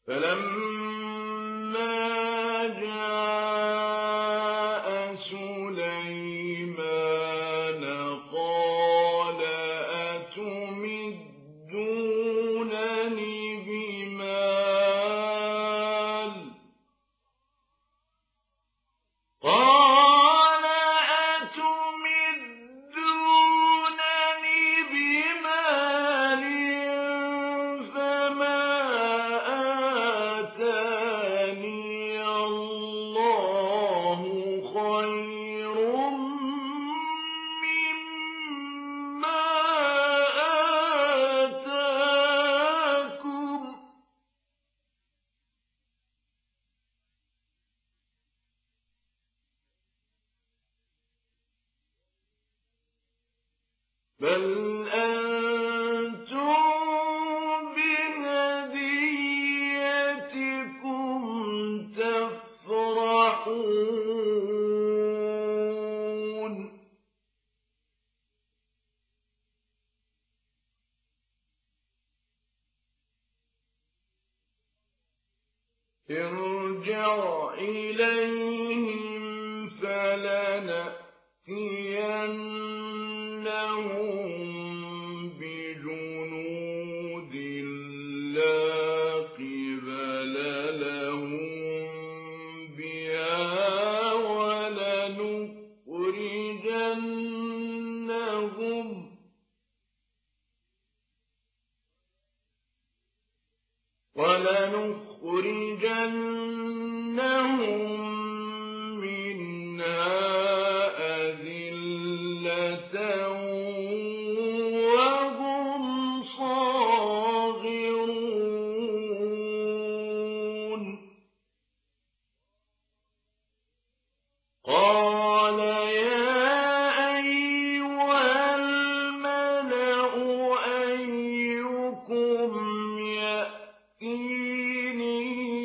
فلما جاء سليمان قال أتمدونني بمال فما آتاني الله خير مما آتاكم بل أنتم بهديتكم تفرحون ارجع إليهم فلنأتينهم بجنود لا قبل لهم بها ولنخرجنهم منها أذلة وهم صاغرون قال يا أيها الملأ أيكم يأتيني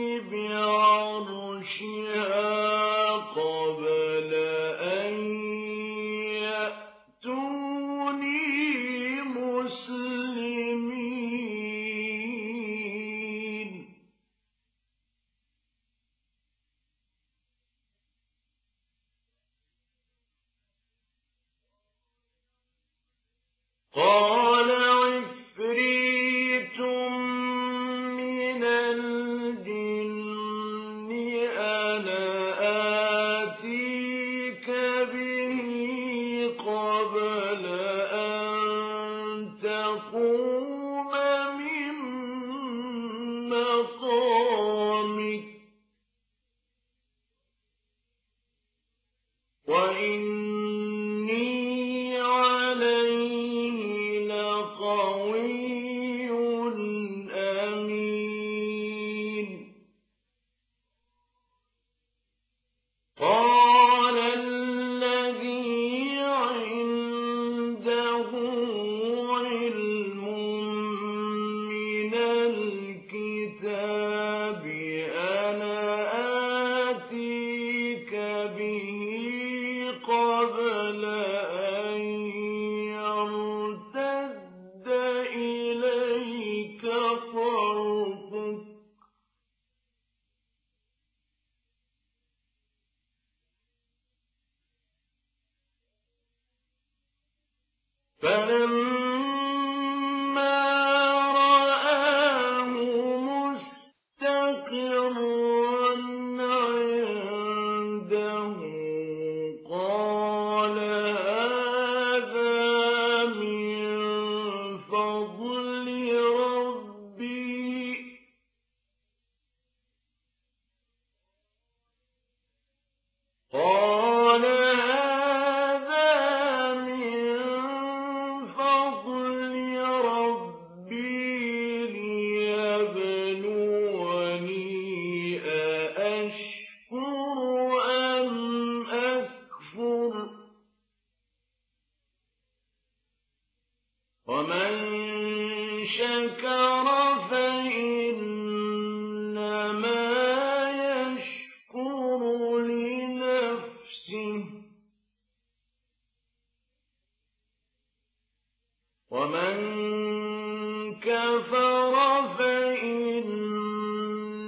بعرشها قبل أن يأتوني مسلمين قال عفريت من الجن أنا آتيك به قبل أن تقوم من مقامك وإني عليه لقوي أمين قال الذي عنده علم من الكتاب أنا آتيك به قبل أن يرتد إليك طرفك فلما رآه مستقرا عنده قال هذا من فضل ربي قال هذا من فضل ربي ليبلوني أأشكر أم أكفر ومن شكر فإنما يشكر لنفسه ومن كفر فإن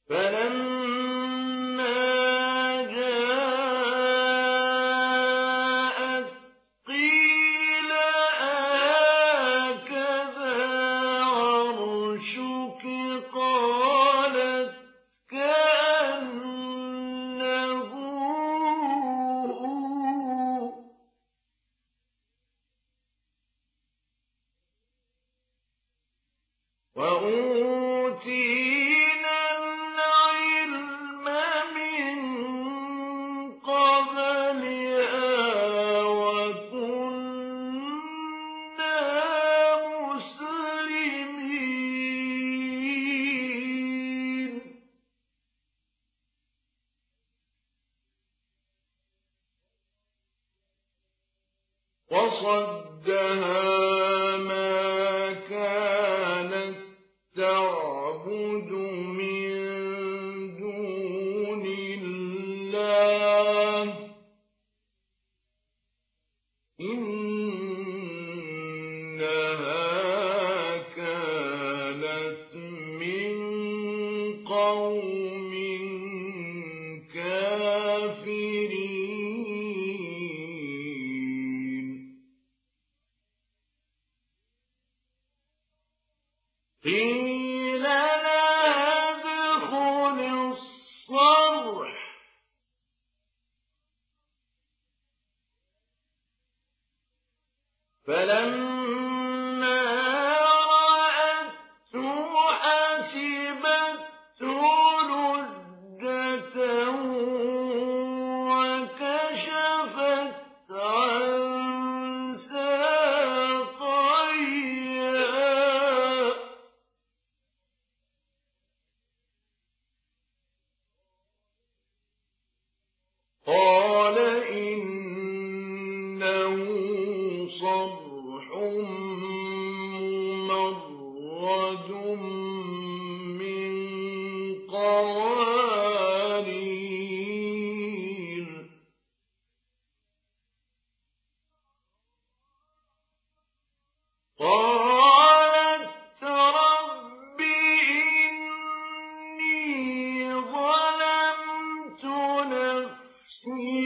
فلما جاءت قيل هكذا عرشك قالت كأنه هو وأوتينا العلم من قبلها وكنا مسلمين وصدها ما كانت تعبد من دون الله إنها كانت من قوم كافرين قيل لها ادخل الصرح فلما رأته حسبته لجة وكشفت عن ساقيها قال إنه صرح ممرد من قوارير قالت رب إني ظلمت نفسي